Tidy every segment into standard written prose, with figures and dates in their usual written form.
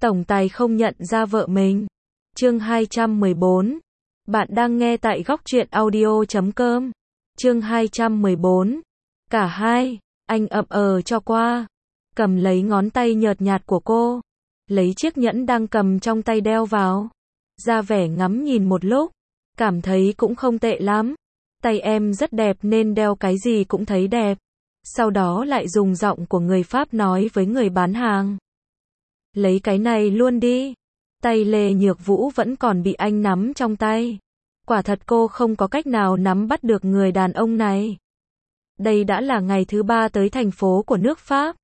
tổng tài không nhận ra vợ mình. Chương 214. Bạn đang nghe tại góc truyện audio.com. Chương 214. Cả hai, anh ậm cho qua. Cầm lấy ngón tay nhợt nhạt của cô. Lấy chiếc nhẫn đang cầm trong tay đeo vào. Ra vẻ ngắm nhìn một lúc. Cảm thấy cũng không tệ lắm. Tay em rất đẹp nên đeo cái gì cũng thấy đẹp. Sau đó lại dùng giọng của người Pháp nói với người bán hàng. Lấy cái này luôn đi. Tay Lê Nhược Vũ vẫn còn bị anh nắm trong tay. Quả thật cô không có cách nào nắm bắt được người đàn ông này. Đây đã là ngày thứ 3 tới thành phố của nước Pháp.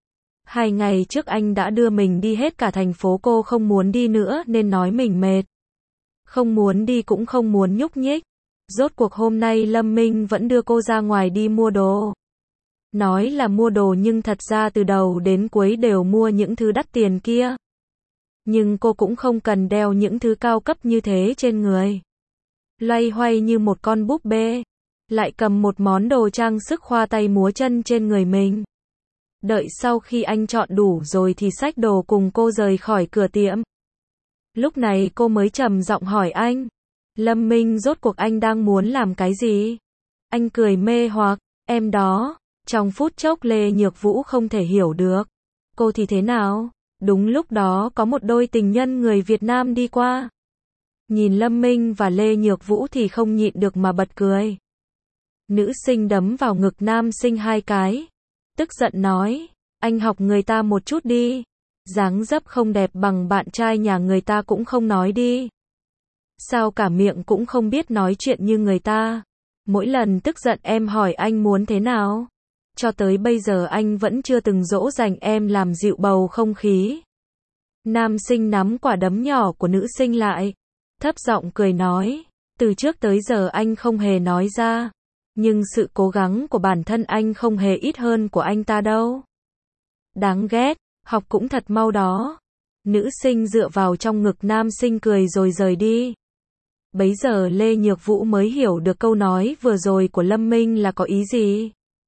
2 ngày trước anh đã đưa mình đi hết cả thành phố, cô không muốn đi nữa nên nói mình mệt. Không muốn đi cũng không muốn nhúc nhích. Rốt cuộc hôm nay Lâm Minh vẫn đưa cô ra ngoài đi mua đồ. Nói là mua đồ nhưng thật ra từ đầu đến cuối đều mua những thứ đắt tiền kia. Nhưng cô cũng không cần đeo những thứ cao cấp như thế trên người. Loay hoay như một con búp bê. Lại cầm một món đồ trang sức khoa tay múa chân trên người mình. Đợi sau khi anh chọn đủ rồi thì xách đồ cùng cô rời khỏi cửa tiệm. Lúc này cô mới trầm giọng hỏi anh. Lâm Minh, rốt cuộc anh đang muốn làm cái gì? Anh cười mê hoặc, em đó. Trong phút chốc Lê Nhược Vũ không thể hiểu được. Cô thì thế nào? Đúng lúc đó có một đôi tình nhân người Việt Nam đi qua. Nhìn Lâm Minh và Lê Nhược Vũ thì không nhịn được mà bật cười. Nữ sinh đấm vào ngực nam sinh 2 cái. Tức giận nói, anh học người ta một chút đi. Dáng dấp không đẹp bằng bạn trai nhà người ta cũng không nói đi. Sao cả miệng cũng không biết nói chuyện như người ta. Mỗi lần tức giận em hỏi anh muốn thế nào. Cho tới bây giờ anh vẫn chưa từng dỗ dành em làm dịu bầu không khí. Nam sinh nắm quả đấm nhỏ của nữ sinh lại. Thấp giọng cười nói, từ trước tới giờ anh không hề nói ra. Nhưng sự cố gắng của bản thân anh không hề ít hơn của anh ta đâu. Đáng ghét, học cũng thật mau đó. Nữ sinh dựa vào trong ngực nam sinh cười rồi rời đi. Bấy giờ Lê Nhược Vũ mới hiểu được câu nói vừa rồi của Lâm Minh là có ý gì.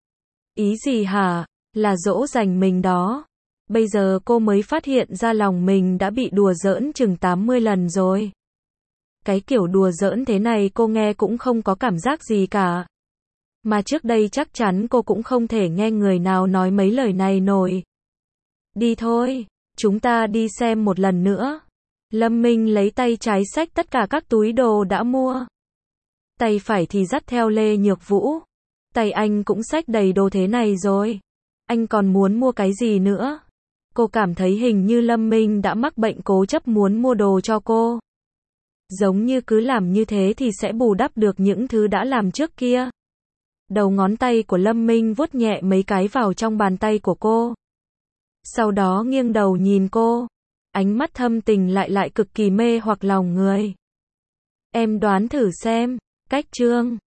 Ý gì hả? Là dỗ dành mình đó. Bây giờ cô mới phát hiện ra lòng mình đã bị đùa giỡn chừng 80 lần rồi. Cái kiểu đùa giỡn thế này cô nghe cũng không có cảm giác gì cả. Mà trước đây chắc chắn cô cũng không thể nghe người nào nói mấy lời này nổi. Đi thôi, chúng ta đi xem một lần nữa. Lâm Minh lấy tay trái xách tất cả các túi đồ đã mua. Tay phải thì dắt theo Lê Nhược Vũ. Tay anh cũng xách đầy đồ thế này rồi. Anh còn muốn mua cái gì nữa? Cô cảm thấy hình như Lâm Minh đã mắc bệnh cố chấp muốn mua đồ cho cô. Giống như cứ làm như thế thì sẽ bù đắp được những thứ đã làm trước kia. Đầu ngón tay của Lâm Minh vuốt nhẹ mấy cái vào trong bàn tay của cô. Sau đó nghiêng đầu nhìn cô. Ánh mắt thâm tình lại cực kỳ mê hoặc lòng người. Em đoán thử xem. Cách chương